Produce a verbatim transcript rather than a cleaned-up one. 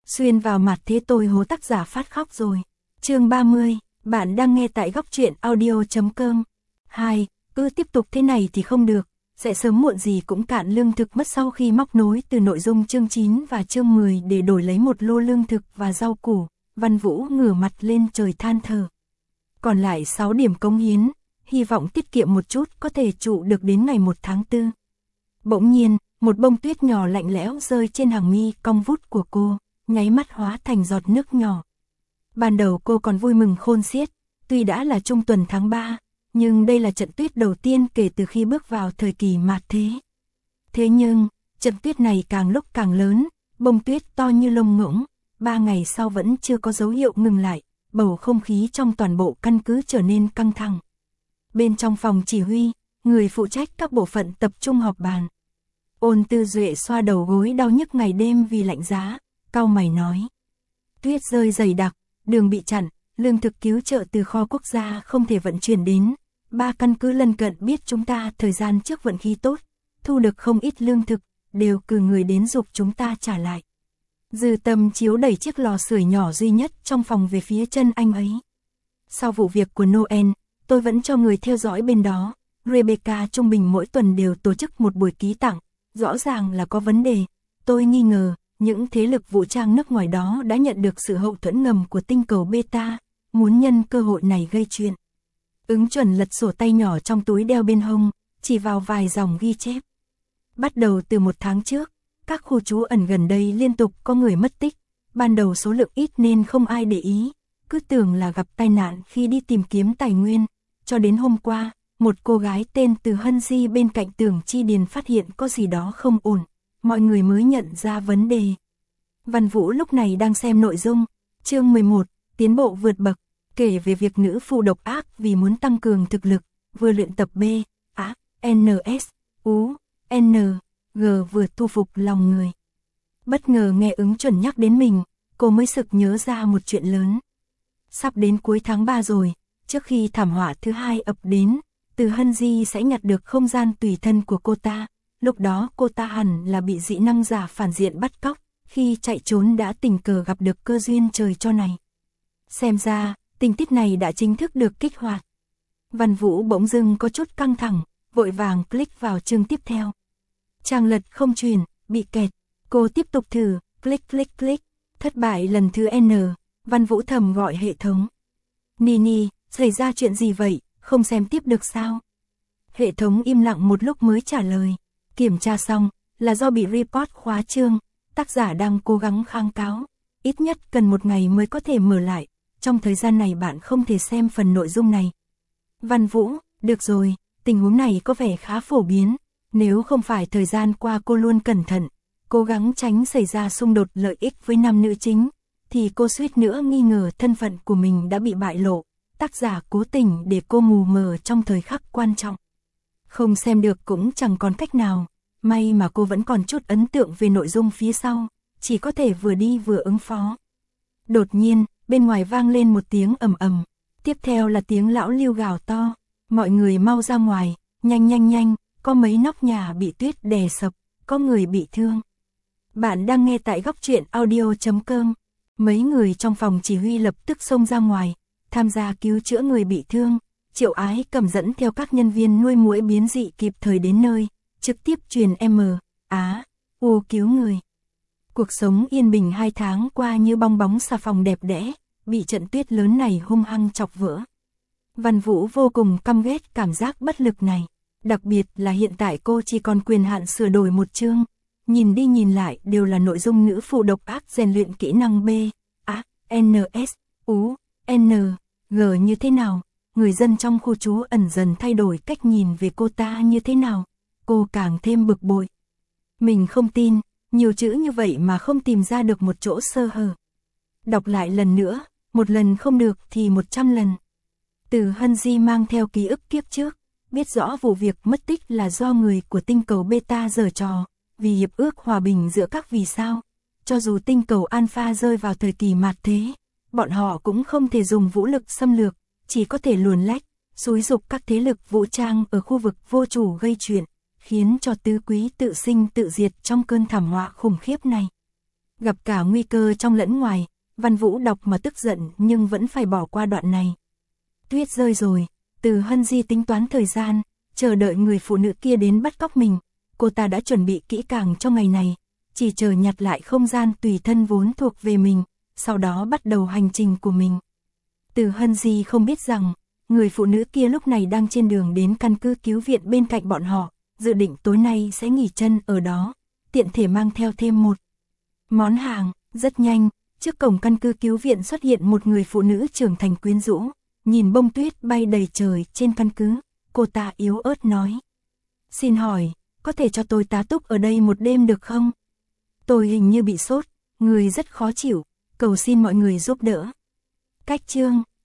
Xuyên vào mặt thế tôi hố tác giả phát khóc rồi. Chương ba mươi, bạn đang nghe tại góc truyện audio chấm com. hai. Cứ tiếp tục thế này thì không được, sẽ sớm muộn gì cũng cạn lương thực mất sau khi móc nối từ nội dung chương chín và chương mười để đổi lấy một lô lương thực và rau củ. Văn Vũ ngửa mặt lên trời than thở. Còn lại sáu điểm cống hiến, hy vọng tiết kiệm một chút có thể trụ được đến ngày một tháng tư. Bỗng nhiên, một bông tuyết nhỏ lạnh lẽo rơi trên hàng mi cong vút của cô, nháy mắt hóa thành giọt nước nhỏ. Ban đầu cô còn vui mừng khôn xiết, tuy đã là trung tuần tháng ba, nhưng đây là trận tuyết đầu tiên kể từ khi bước vào thời kỳ mạt thế. Thế nhưng, trận tuyết này càng lúc càng lớn, bông tuyết to như lông ngỗng, ba ngày sau vẫn chưa có dấu hiệu ngừng lại, bầu không khí trong toàn bộ căn cứ trở nên căng thẳng. Bên trong phòng chỉ huy, người phụ trách các bộ phận tập trung họp bàn. Ôn Tư Duệ xoa đầu gối đau nhức ngày đêm vì lạnh giá, cau mày nói. Tuyết rơi dày đặc, đường bị chặn, lương thực cứu trợ từ kho quốc gia không thể vận chuyển đến. Ba căn cứ lân cận biết chúng ta thời gian trước vận khí tốt, thu được không ít lương thực, đều cử người đến giục chúng ta trả lại. Dư Tâm chiếu đẩy chiếc lò sưởi nhỏ duy nhất trong phòng về phía chân anh ấy. Sau vụ việc của Noel, tôi vẫn cho người theo dõi bên đó. Rebecca trung bình mỗi tuần đều tổ chức một buổi ký tặng, rõ ràng là có vấn đề. Tôi nghi ngờ, những thế lực vũ trang nước ngoài đó đã nhận được sự hậu thuẫn ngầm của tinh cầu beta, muốn nhân cơ hội này gây chuyện. Ứng Chuẩn lật sổ tay nhỏ trong túi đeo bên hông, chỉ vào vài dòng ghi chép. Bắt đầu từ một tháng trước, các khu trú ẩn gần đây liên tục có người mất tích, ban đầu số lượng ít nên không ai để ý, cứ tưởng là gặp tai nạn khi đi tìm kiếm tài nguyên, cho đến hôm qua, một cô gái tên Từ Hân Di bên cạnh Tưởng Chi Điền phát hiện có gì đó không ổn, mọi người mới nhận ra vấn đề. Văn Vũ lúc này đang xem nội dung, chương mười một, tiến bộ vượt bậc, kể về việc nữ phụ độc ác vì muốn tăng cường thực lực, vừa luyện tập B, A, N S, U, N, G vừa thu phục lòng người. Bất ngờ nghe Ứng Chuẩn nhắc đến mình, cô mới sực nhớ ra một chuyện lớn. Sắp đến cuối tháng ba rồi, trước khi thảm họa thứ hai ập đến, Từ Hân Di sẽ nhặt được không gian tùy thân của cô ta. Lúc đó cô ta hẳn là bị dị năng giả phản diện bắt cóc, khi chạy trốn đã tình cờ gặp được cơ duyên trời cho này. Xem ra, tình tiết này đã chính thức được kích hoạt. Văn Vũ bỗng dưng có chút căng thẳng, vội vàng click vào chương tiếp theo. Trang lật không truyền, bị kẹt, cô tiếp tục thử, click click click, thất bại lần thứ N, Văn Vũ thầm gọi hệ thống. Nini, xảy ra chuyện gì vậy, không xem tiếp được sao? Hệ thống im lặng một lúc mới trả lời. Kiểm tra xong, là do bị report khóa chương, tác giả đang cố gắng kháng cáo. Ít nhất cần một ngày mới có thể mở lại, trong thời gian này bạn không thể xem phần nội dung này. Văn Vũ, được rồi, tình huống này có vẻ khá phổ biến. Nếu không phải thời gian qua cô luôn cẩn thận, cố gắng tránh xảy ra xung đột lợi ích với nam nữ chính, thì cô suýt nữa nghi ngờ thân phận của mình đã bị bại lộ. Tác giả cố tình để cô mù mờ trong thời khắc quan trọng. Không xem được cũng chẳng còn cách nào, may mà cô vẫn còn chút ấn tượng về nội dung phía sau, chỉ có thể vừa đi vừa ứng phó. Đột nhiên, bên ngoài vang lên một tiếng ầm ầm, tiếp theo là tiếng lão Lưu gào to, mọi người mau ra ngoài, nhanh nhanh nhanh, có mấy nóc nhà bị tuyết đè sập, có người bị thương. Bạn đang nghe tại góc truyện audio chấm com. Mấy người trong phòng chỉ huy lập tức xông ra ngoài, tham gia cứu chữa người bị thương. Triệu Ái Cầm dẫn theo các nhân viên nuôi muỗi biến dị kịp thời đến nơi, trực tiếp truyền M, Á, U cứu người. Cuộc sống yên bình hai tháng qua như bong bóng xà phòng đẹp đẽ, bị trận tuyết lớn này hung hăng chọc vỡ. Văn Vũ vô cùng căm ghét cảm giác bất lực này, đặc biệt là hiện tại cô chỉ còn quyền hạn sửa đổi một chương, nhìn đi nhìn lại đều là nội dung nữ phụ độc ác rèn luyện kỹ năng B, A, N S, U, N, G như thế nào. Người dân trong khu trú ẩn dần thay đổi cách nhìn về cô ta như thế nào, cô càng thêm bực bội. Mình không tin, nhiều chữ như vậy mà không tìm ra được một chỗ sơ hở. Đọc lại lần nữa, một lần không được thì một trăm lần. Từ Hân Di mang theo ký ức kiếp trước, biết rõ vụ việc mất tích là do người của tinh cầu beta giở trò, vì hiệp ước hòa bình giữa các vì sao. Cho dù tinh cầu Alpha rơi vào thời kỳ mạt thế, bọn họ cũng không thể dùng vũ lực xâm lược, chỉ có thể luồn lách, xúi dục các thế lực vũ trang ở khu vực vô chủ gây chuyện, khiến cho tứ quý tự sinh tự diệt trong cơn thảm họa khủng khiếp này. gặp cả nguy cơ trong lẫn ngoài, Văn Vũ đọc mà tức giận nhưng vẫn phải bỏ qua đoạn này. Tuyết rơi rồi, Từ Hân Di tính toán thời gian, chờ đợi người phụ nữ kia đến bắt cóc mình. Cô ta đã chuẩn bị kỹ càng cho ngày này, chỉ chờ nhặt lại không gian tùy thân vốn thuộc về mình, sau đó bắt đầu hành trình của mình. Từ Hân Di không biết rằng, người phụ nữ kia lúc này đang trên đường đến căn cứ cứu viện bên cạnh bọn họ, dự định tối nay sẽ nghỉ chân ở đó, tiện thể mang theo thêm một món hàng. Rất nhanh, trước cổng căn cứ cứu viện xuất hiện một người phụ nữ trưởng thành quyến rũ, nhìn bông tuyết bay đầy trời trên căn cứ, cô ta yếu ớt nói. Xin hỏi, có thể cho tôi tá túc ở đây một đêm được không? Tôi hình như bị sốt, người rất khó chịu, cầu xin mọi người giúp đỡ. Cách chương